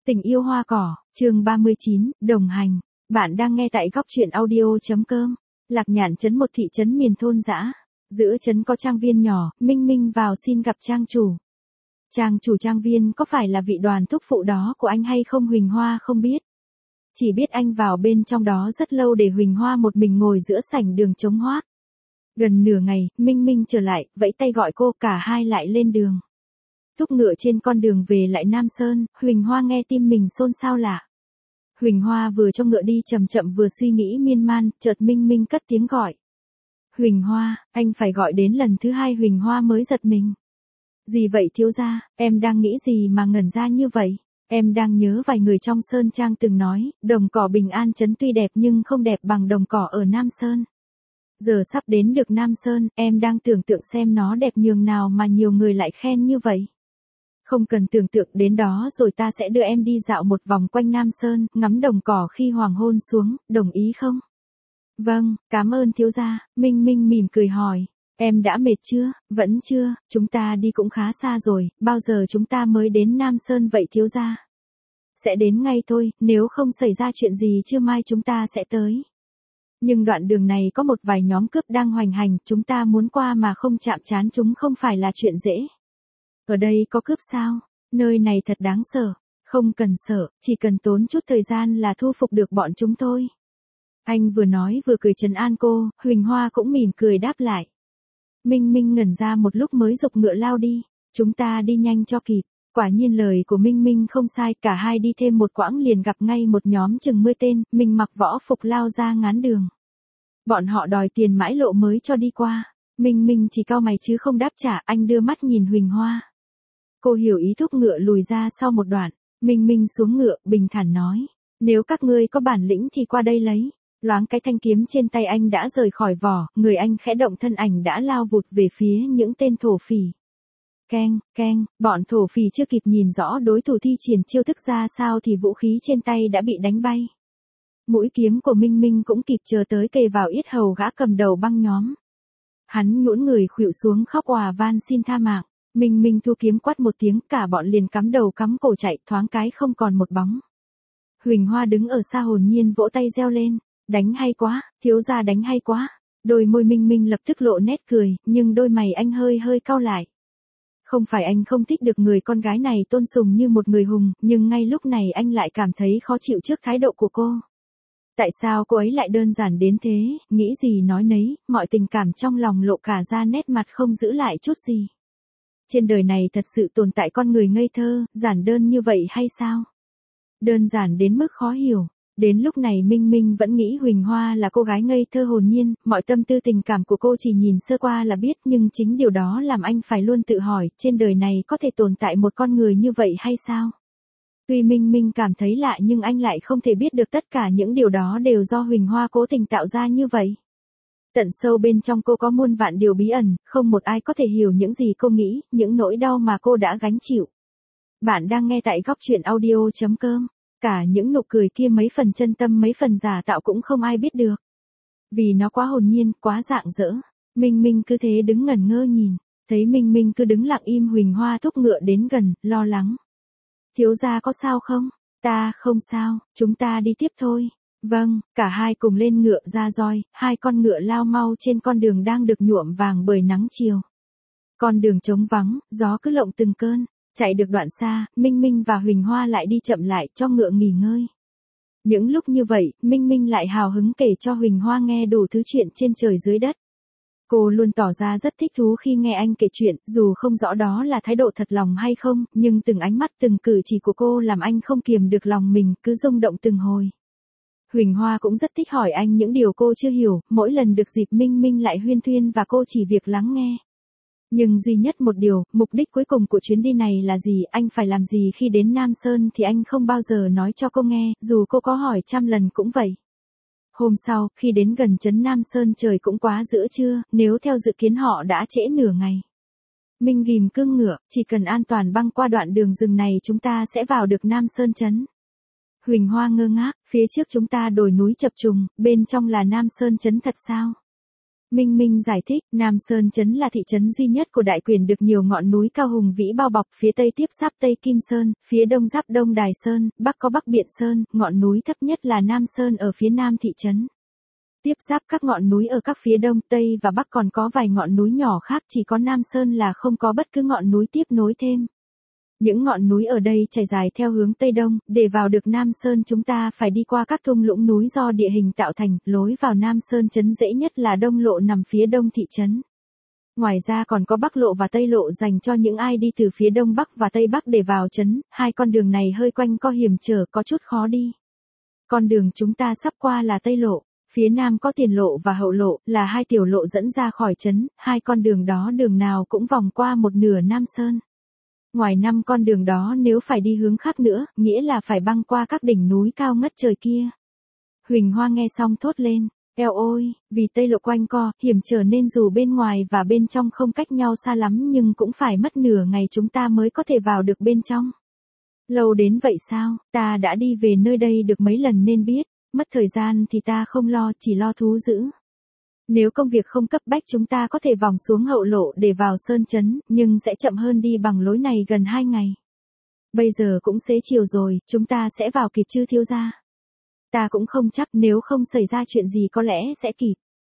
Tình yêu hoa cỏ, chương 39, đồng hành. Bạn đang nghe tại góc truyện audio.com. Lạc Nhạn trấn một thị trấn miền thôn dã. Giữa trấn có trang viên nhỏ, Minh Minh vào xin gặp trang chủ. Trang chủ trang viên có phải là vị Đoàn thúc phụ đó của anh hay không Huỳnh Hoa không biết. Chỉ biết anh vào bên trong đó rất lâu để Huỳnh Hoa một mình ngồi giữa sảnh đường trống hoác. Gần nửa ngày, Minh Minh trở lại, vẫy tay gọi cô, cả hai lại lên đường. Thúc ngựa trên con đường về lại Nam Sơn, Huỳnh Hoa nghe tim mình xôn xao lạ. Huỳnh Hoa vừa cho ngựa đi chậm chậm vừa suy nghĩ miên man, chợt Minh Minh cất tiếng gọi. Huỳnh Hoa, anh phải gọi đến lần thứ hai. Huỳnh Hoa mới giật mình. Gì vậy thiếu gia, em đang nghĩ gì mà ngẩn ra như vậy? Em đang nhớ vài người trong Sơn Trang từng nói, đồng cỏ Bình An trấn tuy đẹp nhưng không đẹp bằng đồng cỏ ở Nam Sơn. Giờ sắp đến được Nam Sơn, em đang tưởng tượng xem nó đẹp nhường nào mà nhiều người lại khen như vậy. Không cần tưởng tượng đến đó rồi ta sẽ đưa em đi dạo một vòng quanh Nam Sơn, ngắm đồng cỏ khi hoàng hôn xuống, đồng ý không? Vâng, cảm ơn thiếu gia. Minh Minh mỉm cười hỏi. Em đã mệt chưa? Vẫn chưa, chúng ta đi cũng khá xa rồi, bao giờ chúng ta mới đến Nam Sơn vậy thiếu gia? Sẽ đến ngay thôi, nếu không xảy ra chuyện gì trưa mai chúng ta sẽ tới. Nhưng đoạn đường này có một vài nhóm cướp đang hoành hành, chúng ta muốn qua mà không chạm trán chúng không phải là chuyện dễ. Ở đây có cướp sao? Nơi này thật đáng sợ. Không cần sợ, chỉ cần tốn chút thời gian là thu phục được bọn chúng thôi. Anh vừa nói vừa cười trấn an cô, Huỳnh Hoa cũng mỉm cười đáp lại. Minh Minh ngẩn ra một lúc mới giục ngựa lao đi. Chúng ta đi nhanh cho kịp. Quả nhiên lời của Minh Minh không sai, cả hai đi thêm một quãng liền gặp ngay một nhóm chừng 10 tên, mình mặc võ phục lao ra ngán đường. Bọn họ đòi tiền mãi lộ mới cho đi qua. Minh Minh chỉ cau mày chứ không đáp trả, anh đưa mắt nhìn Huỳnh Hoa. Cô hiểu ý thúc ngựa lùi ra sau một đoạn. Minh Minh xuống ngựa, bình thản nói. Nếu các ngươi có bản lĩnh thì qua đây lấy. Loáng cái thanh kiếm trên tay anh đã rời khỏi vỏ, người anh khẽ động thân ảnh đã lao vụt về phía những tên thổ phỉ. Keng, keng, bọn thổ phỉ chưa kịp nhìn rõ đối thủ thi triển chiêu thức ra sao thì vũ khí trên tay đã bị đánh bay. Mũi kiếm của Minh Minh cũng kịp chờ tới kề vào yết hầu gã cầm đầu băng nhóm. Hắn nhũn người khuỵu xuống khóc òa van xin tha mạng. Minh Minh thu kiếm quát một tiếng, cả bọn liền cắm đầu cắm cổ chạy, thoáng cái không còn một bóng. Huỳnh Hoa đứng ở xa hồn nhiên vỗ tay reo lên. Đánh hay quá, thiếu gia đánh hay quá. Đôi môi Minh Minh lập tức lộ nét cười, nhưng đôi mày anh hơi cau lại. Không phải anh không thích được người con gái này tôn sùng như một người hùng, nhưng ngay lúc này anh lại cảm thấy khó chịu trước thái độ của cô. Tại sao cô ấy lại đơn giản đến thế, nghĩ gì nói nấy, mọi tình cảm trong lòng lộ cả ra nét mặt không giữ lại chút gì. Trên đời này thật sự tồn tại con người ngây thơ, giản đơn như vậy hay sao? Đơn giản đến mức khó hiểu. Đến lúc này Minh Minh vẫn nghĩ Huỳnh Hoa là cô gái ngây thơ hồn nhiên, mọi tâm tư tình cảm của cô chỉ nhìn sơ qua là biết, nhưng chính điều đó làm anh phải luôn tự hỏi, trên đời này có thể tồn tại một con người như vậy hay sao? Tuy Minh Minh cảm thấy lạ nhưng anh lại không thể biết được tất cả những điều đó đều do Huỳnh Hoa cố tình tạo ra như vậy. Tận sâu bên trong cô có muôn vạn điều bí ẩn, không một ai có thể hiểu những gì cô nghĩ, những nỗi đau mà cô đã gánh chịu. Bạn đang nghe tại góc truyện audio.com. Cả những nụ cười kia mấy phần chân tâm mấy phần giả tạo cũng không ai biết được. Vì nó quá hồn nhiên, quá rạng rỡ. Minh Minh cứ thế đứng ngẩn ngơ nhìn. Thấy Minh Minh cứ đứng lặng im, Huỳnh Hoa thúc ngựa đến gần, lo lắng. Thiếu gia có sao không? Ta không sao, chúng ta đi tiếp thôi. Vâng, cả hai cùng lên ngựa ra roi, hai con ngựa lao mau trên con đường đang được nhuộm vàng bởi nắng chiều. Con đường trống vắng, gió cứ lộng từng cơn. Chạy được đoạn xa, Minh Minh và Huỳnh Hoa lại đi chậm lại cho ngựa nghỉ ngơi. Những lúc như vậy, Minh Minh lại hào hứng kể cho Huỳnh Hoa nghe đủ thứ chuyện trên trời dưới đất. Cô luôn tỏ ra rất thích thú khi nghe anh kể chuyện, dù không rõ đó là thái độ thật lòng hay không, nhưng từng ánh mắt từng cử chỉ của cô làm anh không kiềm được lòng mình, cứ rung động từng hồi. Huỳnh Hoa cũng rất thích hỏi anh những điều cô chưa hiểu, mỗi lần được dịp Minh Minh lại huyên thuyên và cô chỉ việc lắng nghe. Nhưng duy nhất một điều, mục đích cuối cùng của chuyến đi này là gì, anh phải làm gì khi đến Nam Sơn thì anh không bao giờ nói cho cô nghe, dù cô có hỏi 100 lần cũng vậy. Hôm sau, khi đến gần trấn Nam Sơn trời cũng quá giữa trưa, nếu theo dự kiến họ đã trễ nửa ngày. Minh ghim cương ngựa, chỉ cần an toàn băng qua đoạn đường rừng này chúng ta sẽ vào được Nam Sơn trấn. Huỳnh Hoa ngơ ngác, phía trước chúng ta đồi núi chập trùng, bên trong là Nam Sơn trấn thật sao? Minh Minh giải thích, Nam Sơn Trấn là thị trấn duy nhất của Đại Quyền được nhiều ngọn núi cao hùng vĩ bao bọc, phía tây tiếp giáp Tây Kim Sơn, phía đông giáp Đông Đài Sơn, bắc có Bắc Biện Sơn, ngọn núi thấp nhất là Nam Sơn ở phía nam thị trấn. Tiếp giáp các ngọn núi ở các phía đông, tây và bắc còn có vài ngọn núi nhỏ khác, chỉ có Nam Sơn là không có bất cứ ngọn núi tiếp nối thêm. Những ngọn núi ở đây trải dài theo hướng Tây Đông, để vào được Nam Sơn chúng ta phải đi qua các thung lũng núi do địa hình tạo thành, lối vào Nam Sơn trấn dễ nhất là Đông Lộ nằm phía đông thị trấn. Ngoài ra còn có Bắc Lộ và Tây Lộ dành cho những ai đi từ phía Đông Bắc và Tây Bắc để vào trấn, hai con đường này hơi quanh co hiểm trở, có chút khó đi. Con đường chúng ta sắp qua là Tây Lộ, phía Nam có Tiền Lộ và Hậu Lộ, là hai tiểu lộ dẫn ra khỏi trấn, hai con đường đó đường nào cũng vòng qua một nửa Nam Sơn. Ngoài 5 con đường đó nếu phải đi hướng khác nữa, nghĩa là phải băng qua các đỉnh núi cao ngất trời kia. Huỳnh Hoa nghe xong thốt lên, eo ôi, vì Tây Lộ quanh co, hiểm trở nên dù bên ngoài và bên trong không cách nhau xa lắm nhưng cũng phải mất nửa ngày chúng ta mới có thể vào được bên trong. Lâu đến vậy sao, ta đã đi về nơi đây được mấy lần nên biết, mất thời gian thì ta không lo, chỉ lo thú dữ. Nếu công việc không cấp bách chúng ta có thể vòng xuống Hậu Lộ để vào Sơn Trấn, nhưng sẽ chậm hơn đi bằng lối này gần 2 ngày. Bây giờ cũng xế chiều rồi, chúng ta sẽ vào kịp chứ thiếu gia? Ta cũng không chắc, nếu không xảy ra chuyện gì có lẽ sẽ kịp.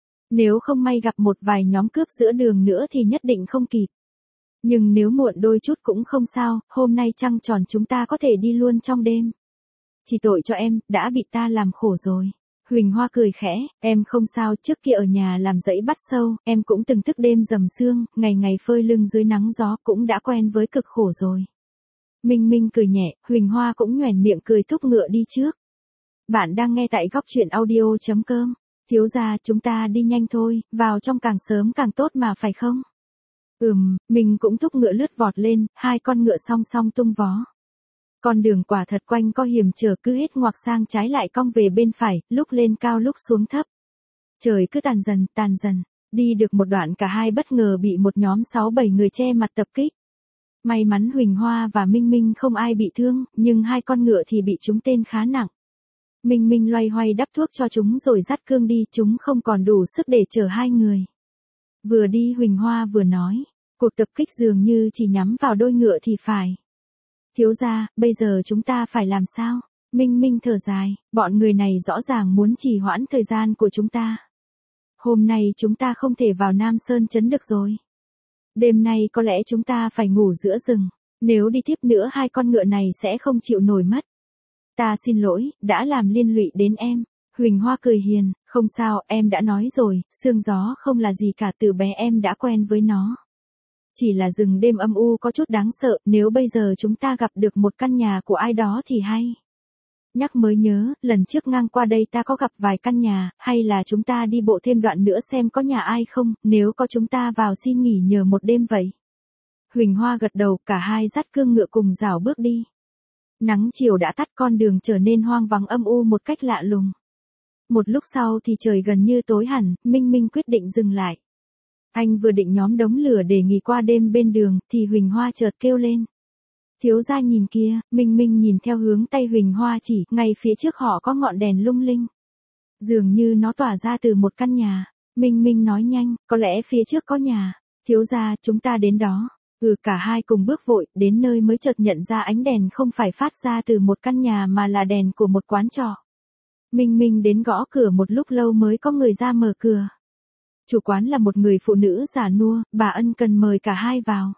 Nếu không may gặp một vài nhóm cướp giữa đường nữa thì nhất định không kịp. Nhưng nếu muộn đôi chút cũng không sao, hôm nay trăng tròn chúng ta có thể đi luôn trong đêm. Chỉ tội cho em, đã bị ta làm khổ rồi. Huỳnh Hoa cười khẽ, em không sao, trước kia ở nhà làm dãy bắt sâu, em cũng từng thức đêm rầm sương, ngày ngày phơi lưng dưới nắng gió, cũng đã quen với cực khổ rồi. Minh Minh cười nhẹ, Huỳnh Hoa cũng nhoẻn miệng cười thúc ngựa đi trước. Bạn đang nghe tại góc truyện audio.com. Thiếu gia, chúng ta đi nhanh thôi, vào trong càng sớm càng tốt mà phải không? Mình cũng thúc ngựa lướt vọt lên, hai con ngựa song song tung vó. Con đường quả thật quanh co hiểm trở, cứ hết ngoặc sang trái lại cong về bên phải, lúc lên cao lúc xuống thấp. Trời cứ tàn dần, đi được một đoạn cả hai bất ngờ bị một nhóm 6-7 người che mặt tập kích. May mắn Huỳnh Hoa và Minh Minh không ai bị thương, nhưng hai con ngựa thì bị trúng tên khá nặng. Minh Minh loay hoay đắp thuốc cho chúng rồi dắt cương đi, chúng không còn đủ sức để chở hai người. Vừa đi Huỳnh Hoa vừa nói, cuộc tập kích dường như chỉ nhắm vào đôi ngựa thì phải. Thiếu gia, bây giờ chúng ta phải làm sao? Minh Minh thở dài, bọn người này rõ ràng muốn trì hoãn thời gian của chúng ta. Hôm nay chúng ta không thể vào Nam Sơn Trấn được rồi. Đêm nay có lẽ chúng ta phải ngủ giữa rừng, nếu đi tiếp nữa hai con ngựa này sẽ không chịu nổi mất. Ta xin lỗi, đã làm liên lụy đến em. Huỳnh Hoa cười hiền, không sao, em đã nói rồi, sương gió không là gì cả, từ bé em đã quen với nó. Chỉ là rừng đêm âm u có chút đáng sợ, nếu bây giờ chúng ta gặp được một căn nhà của ai đó thì hay. Nhắc mới nhớ, lần trước ngang qua đây ta có gặp vài căn nhà, hay là chúng ta đi bộ thêm đoạn nữa xem có nhà ai không, nếu có chúng ta vào xin nghỉ nhờ một đêm vậy. Huỳnh Hoa gật đầu, cả hai dắt cương ngựa cùng rảo bước đi. Nắng chiều đã tắt, con đường trở nên hoang vắng âm u một cách lạ lùng. Một lúc sau thì trời gần như tối hẳn, Minh Minh quyết định dừng lại. Anh vừa định nhóm đống lửa để nghỉ qua đêm bên đường, thì Huỳnh Hoa chợt kêu lên. Thiếu gia nhìn kia, Minh Minh nhìn theo hướng tay Huỳnh Hoa chỉ, ngay phía trước họ có ngọn đèn lung linh. Dường như nó tỏa ra từ một căn nhà. Minh Minh nói nhanh, có lẽ phía trước có nhà. Thiếu gia, chúng ta đến đó. Cả hai cùng bước vội, đến nơi mới chợt nhận ra ánh đèn không phải phát ra từ một căn nhà mà là đèn của một quán trọ. Minh Minh đến gõ cửa một lúc lâu mới có người ra mở cửa. Chủ quán là một người phụ nữ già nua, bà ân cần mời cả hai vào.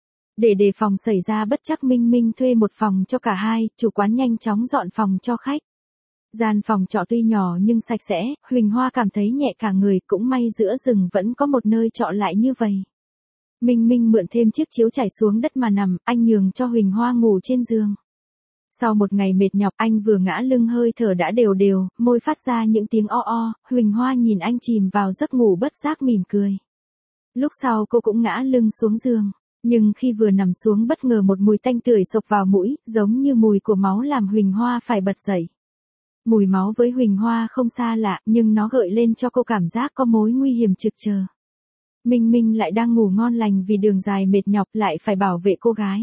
Để đề phòng xảy ra bất trắc, Minh Minh thuê một phòng cho cả hai, chủ quán nhanh chóng dọn phòng cho khách. Gian phòng trọ tuy nhỏ nhưng sạch sẽ, Huỳnh Hoa cảm thấy nhẹ cả người, cũng may giữa rừng vẫn có một nơi trọ lại như vậy. Minh Minh mượn thêm chiếc chiếu trải xuống đất mà nằm, anh nhường cho Huỳnh Hoa ngủ trên giường. Sau một ngày mệt nhọc, anh vừa ngã lưng hơi thở đã đều đều, môi phát ra những tiếng o o, Huỳnh Hoa nhìn anh chìm vào giấc ngủ bất giác mỉm cười. Lúc sau cô cũng ngã lưng xuống giường, nhưng khi vừa nằm xuống bất ngờ một mùi tanh tưởi xộc vào mũi, giống như mùi của máu làm Huỳnh Hoa phải bật dậy. Mùi máu với Huỳnh Hoa không xa lạ, nhưng nó gợi lên cho cô cảm giác có mối nguy hiểm trực chờ. Minh Minh lại đang ngủ ngon lành vì đường dài mệt nhọc, lại phải bảo vệ cô gái.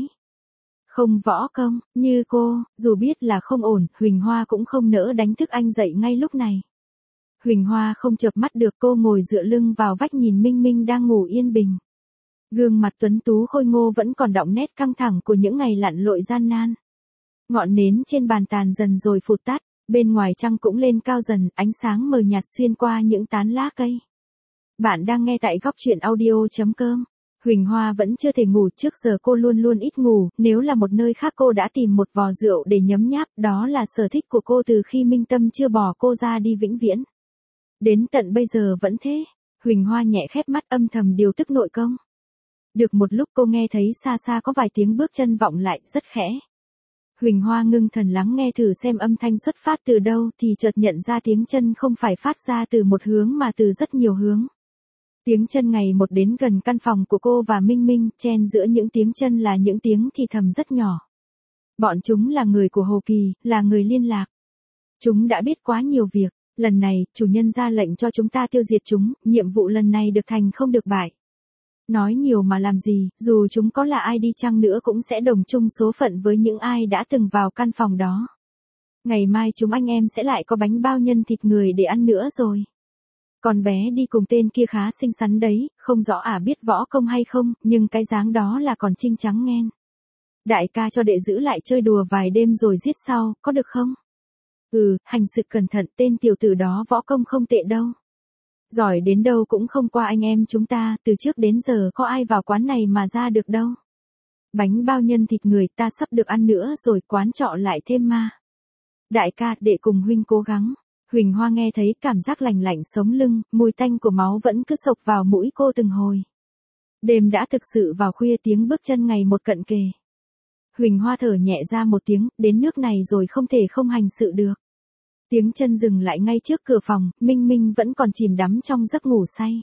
Không võ công, như cô, dù biết là không ổn, Huỳnh Hoa cũng không nỡ đánh thức anh dậy ngay lúc này. Huỳnh Hoa không chợp mắt được, cô ngồi dựa lưng vào vách nhìn Minh Minh đang ngủ yên bình. Gương mặt tuấn tú khôi ngô vẫn còn đọng nét căng thẳng của những ngày lặn lội gian nan. Ngọn nến trên bàn tàn dần rồi phụt tắt, bên ngoài trăng cũng lên cao dần, ánh sáng mờ nhạt xuyên qua những tán lá cây. Bạn đang nghe tại góc truyện audio.com. Huỳnh Hoa vẫn chưa thể ngủ, trước giờ cô luôn luôn ít ngủ, nếu là một nơi khác cô đã tìm một vò rượu để nhấm nháp, đó là sở thích của cô từ khi Minh Tâm chưa bỏ cô ra đi vĩnh viễn. Đến tận bây giờ vẫn thế. Huỳnh Hoa nhẹ khép mắt âm thầm điều tức nội công. Được một lúc cô nghe thấy xa xa có vài tiếng bước chân vọng lại, rất khẽ. Huỳnh Hoa ngưng thần lắng nghe thử xem âm thanh xuất phát từ đâu thì chợt nhận ra tiếng chân không phải phát ra từ một hướng mà từ rất nhiều hướng. Tiếng chân ngày một đến gần căn phòng của cô và Minh Minh, chen giữa những tiếng chân là những tiếng thì thầm rất nhỏ. Bọn chúng là người của Hồ Kỳ, là người liên lạc. Chúng đã biết quá nhiều việc, lần này, chủ nhân ra lệnh cho chúng ta tiêu diệt chúng, nhiệm vụ lần này được thành không được bại. Nói nhiều mà làm gì, dù chúng có là ai đi chăng nữa cũng sẽ đồng chung số phận với những ai đã từng vào căn phòng đó. Ngày mai chúng anh em sẽ lại có bánh bao nhân thịt người để ăn nữa rồi. Con bé đi cùng tên kia khá xinh xắn đấy, không rõ biết võ công hay không, nhưng cái dáng đó là còn trinh trắng nghen. Đại ca cho đệ giữ lại chơi đùa vài đêm rồi giết sau, có được không? Hành sự cẩn thận, tên tiểu tử đó võ công không tệ đâu. Giỏi đến đâu cũng không qua anh em chúng ta, từ trước đến giờ có ai vào quán này mà ra được đâu. Bánh bao nhân thịt người ta sắp được ăn nữa rồi, quán trọ lại thêm ma. Đại ca, đệ cùng huynh cố gắng. Huỳnh Hoa nghe thấy cảm giác lành lạnh sống lưng, mùi tanh của máu vẫn cứ xộc vào mũi cô từng hồi. Đêm đã thực sự vào khuya, tiếng bước chân ngày một cận kề. Huỳnh Hoa thở nhẹ ra một tiếng, đến nước này rồi không thể không hành sự được. Tiếng chân dừng lại ngay trước cửa phòng, Minh Minh vẫn còn chìm đắm trong giấc ngủ say.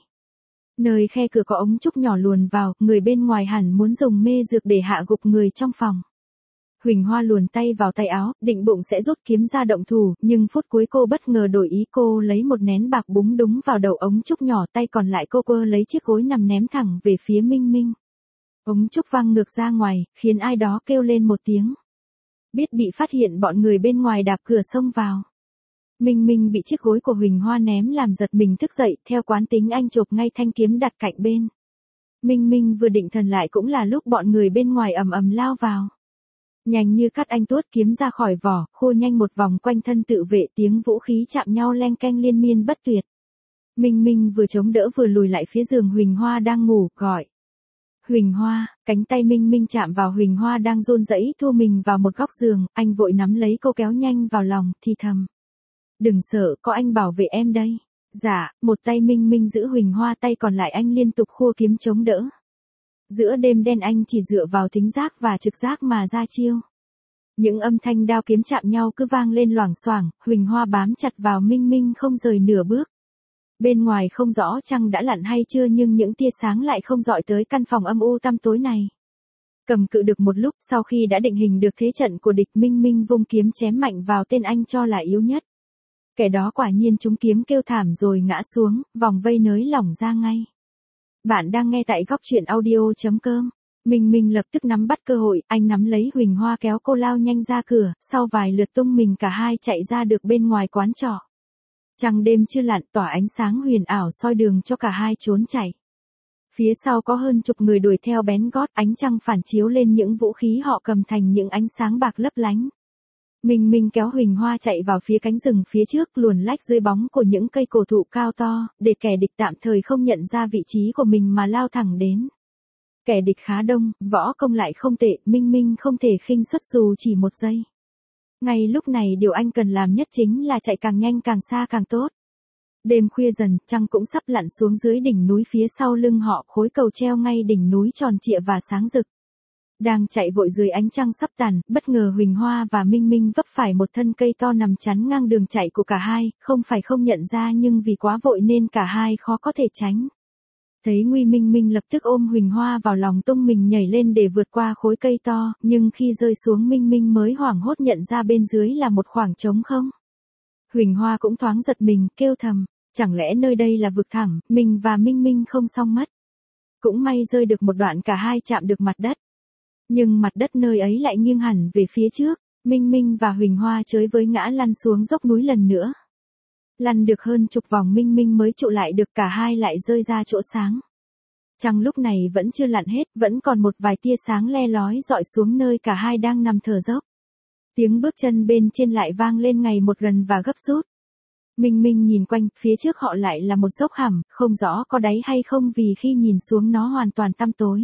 Nơi khe cửa có ống trúc nhỏ luồn vào, người bên ngoài hẳn muốn dùng mê dược để hạ gục người trong phòng. Huỳnh Hoa luồn tay vào tay áo, định bụng sẽ rút kiếm ra động thủ, nhưng phút cuối cô bất ngờ đổi ý, cô lấy một nén bạc búng đúng vào đầu ống trúc nhỏ, tay còn lại cô quơ lấy chiếc gối nằm ném thẳng về phía Minh Minh. Ống trúc văng ngược ra ngoài, khiến ai đó kêu lên một tiếng. Biết bị phát hiện, bọn người bên ngoài đạp cửa xông vào. Minh Minh bị chiếc gối của Huỳnh Hoa ném làm giật mình thức dậy, theo quán tính anh chộp ngay thanh kiếm đặt cạnh bên. Minh Minh vừa định thần lại cũng là lúc bọn người bên ngoài ầm ầm lao vào. Nhanh như cắt anh tuốt kiếm ra khỏi vỏ, khô nhanh một vòng quanh thân tự vệ, tiếng vũ khí chạm nhau leng keng liên miên bất tuyệt. Minh Minh vừa chống đỡ vừa lùi lại phía giường Huỳnh Hoa đang ngủ, gọi. Huỳnh Hoa, cánh tay Minh Minh chạm vào Huỳnh Hoa đang run rẩy thu mình vào một góc giường, anh vội nắm lấy cô kéo nhanh vào lòng, thì thầm. Đừng sợ, có anh bảo vệ em đây. Dạ, một tay Minh Minh giữ Huỳnh Hoa, tay còn lại anh liên tục khua kiếm chống đỡ. Giữa đêm đen anh chỉ dựa vào thính giác và trực giác mà ra chiêu. Những âm thanh đao kiếm chạm nhau cứ vang lên loảng xoảng, Huỳnh Hoa bám chặt vào Minh Minh không rời nửa bước. Bên ngoài không rõ trăng đã lặn hay chưa, nhưng những tia sáng lại không dọi tới căn phòng âm u tăm tối này. Cầm cự được một lúc, sau khi đã định hình được thế trận của địch, Minh Minh vung kiếm chém mạnh vào tên anh cho là yếu nhất. Kẻ đó quả nhiên trúng kiếm kêu thảm rồi ngã xuống, vòng vây nới lỏng ra ngay. Bạn đang nghe tại góc truyện audio.com. Minh Minh lập tức nắm bắt cơ hội, anh nắm lấy Huỳnh Hoa kéo cô lao nhanh ra cửa, sau vài lượt tung mình cả hai chạy ra được bên ngoài quán trọ. Trăng đêm chưa lặn, tỏa ánh sáng huyền ảo soi đường cho cả hai trốn chạy. Phía sau có hơn chục người đuổi theo bén gót, ánh trăng phản chiếu lên những vũ khí họ cầm thành những ánh sáng bạc lấp lánh. Minh Minh kéo Huỳnh Hoa chạy vào phía cánh rừng phía trước, luồn lách dưới bóng của những cây cổ thụ cao to, để kẻ địch tạm thời không nhận ra vị trí của mình mà lao thẳng đến. Kẻ địch khá đông, võ công lại không tệ, Minh Minh không thể khinh suất dù chỉ một giây. Ngay lúc này điều anh cần làm nhất chính là chạy càng nhanh càng xa càng tốt. Đêm khuya dần, trăng cũng sắp lặn xuống dưới đỉnh núi phía sau lưng họ, khối cầu treo ngay đỉnh núi tròn trịa và sáng rực. Đang chạy vội dưới ánh trăng sắp tàn, bất ngờ Huỳnh Hoa và Minh Minh vấp phải một thân cây to nằm chắn ngang đường chạy của cả hai, không phải không nhận ra nhưng vì quá vội nên cả hai khó có thể tránh. Thấy nguy, Minh Minh lập tức ôm Huỳnh Hoa vào lòng tung mình nhảy lên để vượt qua khối cây to, nhưng khi rơi xuống Minh Minh mới hoảng hốt nhận ra bên dưới là một khoảng trống không. Huỳnh Hoa cũng thoáng giật mình, kêu thầm, chẳng lẽ nơi đây là vực thẳm, mình và Minh Minh không xong mất. Cũng may rơi được một đoạn cả hai chạm được mặt đất. Nhưng mặt đất nơi ấy lại nghiêng hẳn về phía trước, Minh Minh và Huỳnh Hoa chới với ngã lăn xuống dốc núi lần nữa. Lăn được hơn chục vòng Minh Minh mới trụ lại được, cả hai lại rơi ra chỗ sáng. Trăng lúc này vẫn chưa lặn hết, vẫn còn một vài tia sáng le lói dọi xuống nơi cả hai đang nằm thở dốc. Tiếng bước chân bên trên lại vang lên ngày một gần và gấp rút. Minh Minh nhìn quanh, phía trước họ lại là một dốc hẳm, không rõ có đáy hay không vì khi nhìn xuống nó hoàn toàn tăm tối.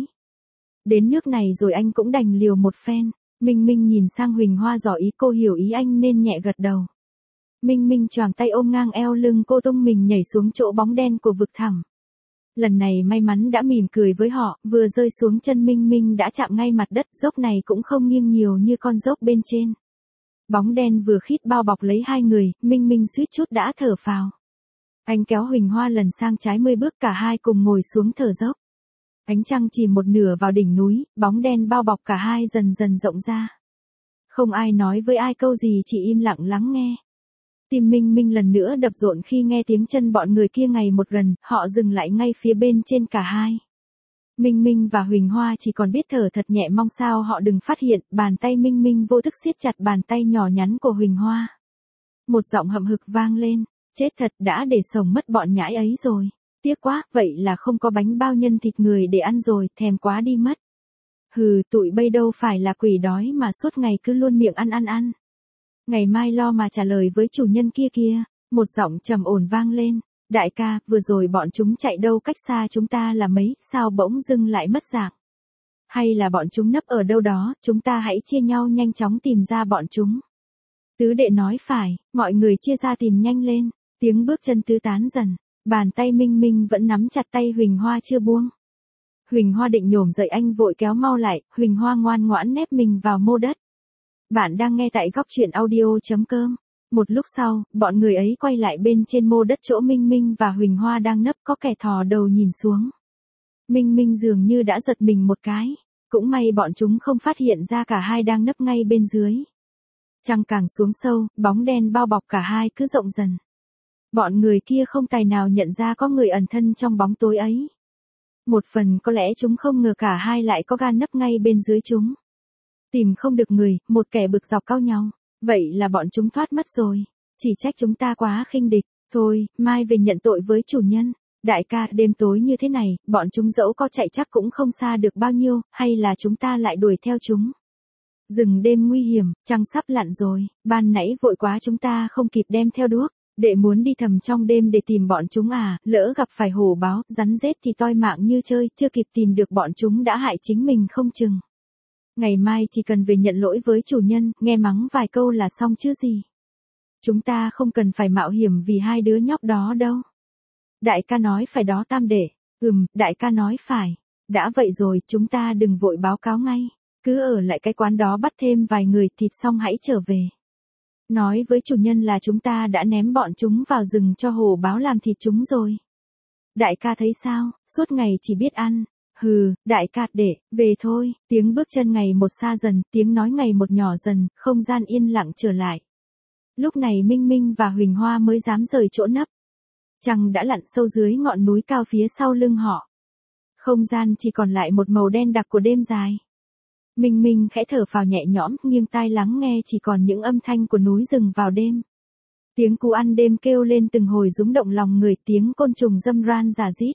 Đến nước này rồi anh cũng đành liều một phen. Minh Minh nhìn sang Huỳnh Hoa dò ý cô hiểu ý anh nên nhẹ gật đầu. Minh Minh choàng tay ôm ngang eo lưng cô, tung mình nhảy xuống chỗ bóng đen của vực thẳm. Lần này may mắn đã mỉm cười với họ, vừa rơi xuống chân Minh Minh đã chạm ngay mặt đất, dốc này cũng không nghiêng nhiều như con dốc bên trên. Bóng đen vừa khít bao bọc lấy hai người, Minh Minh suýt chút đã thở phào. Anh kéo Huỳnh Hoa lần sang trái 10 bước, cả hai cùng ngồi xuống thở dốc. Ánh trăng chỉ một nửa vào đỉnh núi, bóng đen bao bọc cả hai dần dần rộng ra. Không ai nói với ai câu gì, chỉ im lặng lắng nghe. Tim Minh Minh lần nữa đập rộn khi nghe tiếng chân bọn người kia ngày một gần, họ dừng lại ngay phía bên trên cả hai. Minh Minh và Huỳnh Hoa chỉ còn biết thở thật nhẹ, mong sao họ đừng phát hiện. Bàn tay Minh Minh vô thức siết chặt bàn tay nhỏ nhắn của Huỳnh Hoa. Một giọng hậm hực vang lên, chết thật, đã để sống mất bọn nhãi ấy rồi. Tiếc quá, vậy là không có bánh bao nhân thịt người để ăn rồi, thèm quá đi mất. Hừ, tụi bây đâu phải là quỷ đói mà suốt ngày cứ luôn miệng ăn. Ngày mai lo mà trả lời với chủ nhân kia kia. Một giọng trầm ổn vang lên. Đại ca, vừa rồi bọn chúng chạy đâu, cách xa chúng ta là mấy, sao bỗng dưng lại mất dạng? Hay là bọn chúng nấp ở đâu đó, chúng ta hãy chia nhau nhanh chóng tìm ra bọn chúng. Tứ đệ nói phải, mọi người chia ra tìm nhanh lên. Tiếng bước chân tứ tán dần. Bàn tay Minh Minh vẫn nắm chặt tay Huỳnh Hoa chưa buông. Huỳnh Hoa định nhổm dậy, anh vội kéo mau lại. Huỳnh Hoa ngoan ngoãn nép mình vào mô đất. Bạn đang nghe tại góc truyện audio.com. Một lúc sau, bọn người ấy quay lại bên trên mô đất chỗ Minh Minh và Huỳnh Hoa đang nấp, có kẻ thò đầu nhìn xuống. Minh Minh dường như đã giật mình một cái. Cũng may bọn chúng không phát hiện ra cả hai đang nấp ngay bên dưới. Trăng càng xuống sâu, bóng đen bao bọc cả hai cứ rộng dần. Bọn người kia không tài nào nhận ra có người ẩn thân trong bóng tối ấy. Một phần có lẽ chúng không ngờ cả hai lại có gan nấp ngay bên dưới chúng. Tìm không được người, một kẻ bực dọc cau nhau. Vậy là bọn chúng thoát mất rồi. Chỉ trách chúng ta quá khinh địch. Thôi, mai về nhận tội với chủ nhân. Đại ca, đêm tối như thế này, bọn chúng dẫu có chạy chắc cũng không xa được bao nhiêu, hay là chúng ta lại đuổi theo chúng. Rừng đêm nguy hiểm, trăng sắp lặn rồi, ban nãy vội quá chúng ta không kịp đem theo đuốc. Đệ muốn đi thầm trong đêm để tìm bọn chúng à, lỡ gặp phải hổ báo, rắn rết thì toi mạng như chơi, chưa kịp tìm được bọn chúng đã hại chính mình không chừng. Ngày mai chỉ cần về nhận lỗi với chủ nhân, nghe mắng vài câu là xong chứ gì. Chúng ta không cần phải mạo hiểm vì hai đứa nhóc đó đâu. Đại ca nói phải đó Tam đệ. Đại ca nói phải. Đã vậy rồi, chúng ta đừng vội báo cáo ngay. Cứ ở lại cái quán đó bắt thêm vài người thịt xong hãy trở về. Nói với chủ nhân là chúng ta đã ném bọn chúng vào rừng cho hổ báo làm thịt chúng rồi. Đại ca thấy sao, suốt ngày chỉ biết ăn. Đại ca để, về thôi. Tiếng bước chân ngày một xa dần, tiếng nói ngày một nhỏ dần, không gian yên lặng trở lại. Lúc này Minh Minh và Huỳnh Hoa mới dám rời chỗ nấp. Trăng đã lặn sâu dưới ngọn núi cao phía sau lưng họ. Không gian chỉ còn lại một màu đen đặc của đêm dài. Minh Minh khẽ thở phào nhẹ nhõm, nghiêng tai lắng nghe chỉ còn những âm thanh của núi rừng vào đêm. Tiếng cú ăn đêm kêu lên từng hồi rúng động lòng người, tiếng côn trùng râm ran rả rít.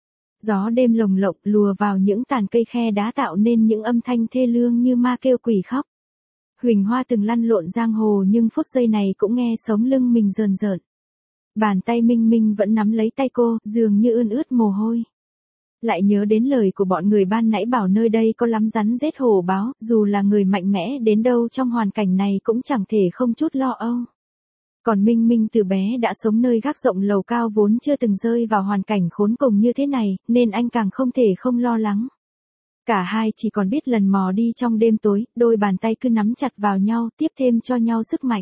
Gió đêm lồng lộng lùa vào những tàn cây khe đá tạo nên những âm thanh thê lương như ma kêu quỷ khóc. Huỳnh Hoa từng lăn lộn giang hồ nhưng phút giây này cũng nghe sống lưng mình rờn rợn. Bàn tay Minh Minh vẫn nắm lấy tay cô, dường như ươn ướt mồ hôi. Lại nhớ đến lời của bọn người ban nãy bảo nơi đây có lắm rắn rết hổ báo, dù là người mạnh mẽ đến đâu trong hoàn cảnh này cũng chẳng thể không chút lo âu. Còn Minh Minh từ bé đã sống nơi gác rộng lầu cao vốn chưa từng rơi vào hoàn cảnh khốn cùng như thế này, nên anh càng không thể không lo lắng. Cả hai chỉ còn biết lần mò đi trong đêm tối, đôi bàn tay cứ nắm chặt vào nhau, tiếp thêm cho nhau sức mạnh.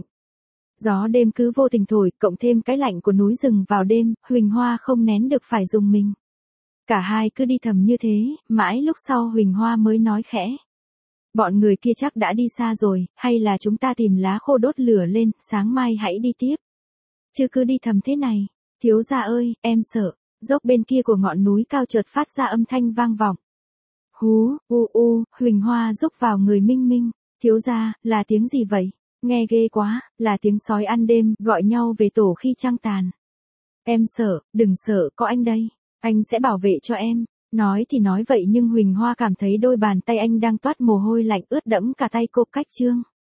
Gió đêm cứ vô tình thổi, cộng thêm cái lạnh của núi rừng vào đêm, Huỳnh Hoa không nén được phải rùng mình. Cả hai cứ đi thầm như thế, mãi lúc sau Huỳnh Hoa mới nói khẽ. Bọn người kia chắc đã đi xa rồi, hay là chúng ta tìm lá khô đốt lửa lên, sáng mai hãy đi tiếp. Chứ cứ đi thầm thế này, thiếu gia ơi, em sợ. Dốc bên kia của ngọn núi cao chợt phát ra âm thanh vang vọng. Hú, Huỳnh Hoa rúc vào người Minh Minh. Thiếu gia, là tiếng gì vậy? Nghe ghê quá, là tiếng sói ăn đêm, gọi nhau về tổ khi trăng tàn. Em sợ, đừng sợ, có anh đây. Anh sẽ bảo vệ cho em. Nói thì nói vậy nhưng Huỳnh Hoa cảm thấy đôi bàn tay anh đang toát mồ hôi lạnh ướt đẫm cả tay cô cách Trương.